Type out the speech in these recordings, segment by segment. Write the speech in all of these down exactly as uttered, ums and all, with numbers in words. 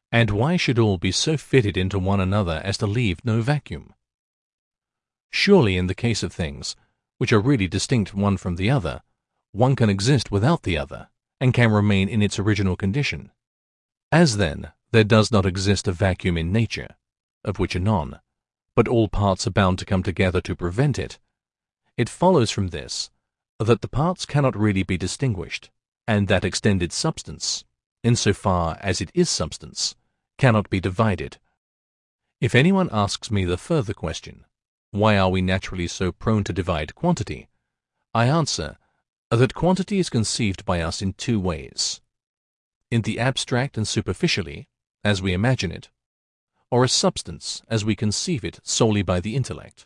And why should all be so fitted into one another as to leave no vacuum? Surely in the case of things, which are really distinct one from the other, one can exist without the other, and can remain in its original condition. As then, there does not exist a vacuum in nature, of which anon, but all parts are bound to come together to prevent it, it follows from this, that the parts cannot really be distinguished, and that extended substance, in so far as it is substance, cannot be divided. If anyone asks me the further question, why are we naturally so prone to divide quantity? I answer, that quantity is conceived by us in two ways: in the abstract and superficially, as we imagine it, or as substance, as we conceive it solely by the intellect.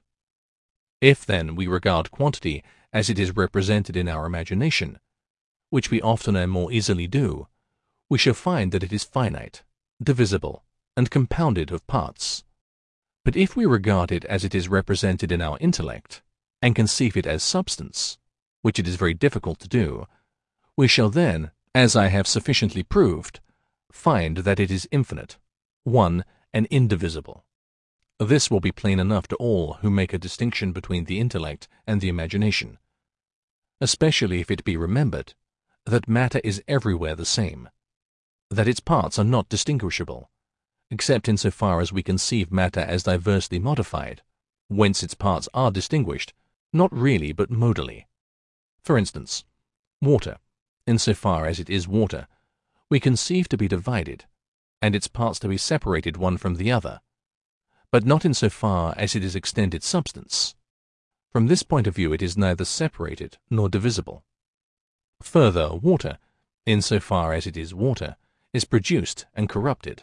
If, then, we regard quantity as it is represented in our imagination, which we oftener and more easily do, we shall find that it is finite, divisible, and compounded of parts. But if we regard it as it is represented in our intellect, and conceive it as substance, which it is very difficult to do, we shall then, as I have sufficiently proved, find that it is infinite, one, and indivisible. This will be plain enough to all who make a distinction between the intellect and the imagination, especially if it be remembered that matter is everywhere the same, that its parts are not distinguishable, except in so far as we conceive matter as diversely modified, whence its parts are distinguished, not really but modally. For instance, water, in so far as it is water, we conceive to be divided, and its parts to be separated one from the other, but not in so far as it is extended substance. From this point of view it is neither separated nor divisible. Further, water, in so far as it is water, is produced and corrupted,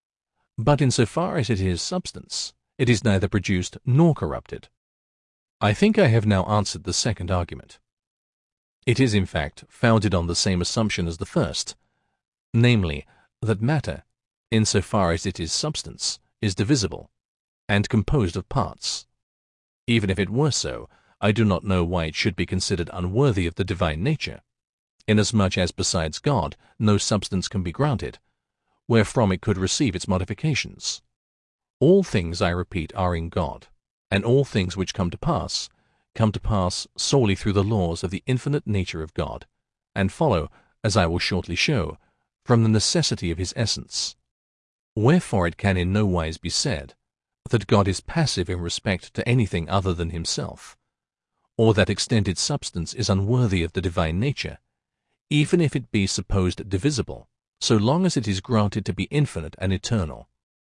but in so far as it is substance, it is neither produced nor corrupted. I think I have now answered the second argument. It is, in fact, founded on the same assumption as the first, namely, that matter, in so far as it is substance, is divisible, and composed of parts. Even if it were so, I do not know why it should be considered unworthy of the divine nature, inasmuch as besides God no substance can be granted, wherefrom it could receive its modifications. All things, I repeat, are in God, and all things which come to pass, come to pass solely through the laws of the infinite nature of God, and follow, as I will shortly show, from the necessity of his essence. Wherefore it can in no wise be said that God is passive in respect to anything other than himself, or that extended substance is unworthy of the divine nature, even if it be supposed divisible, so long as it is granted to be infinite and eternal.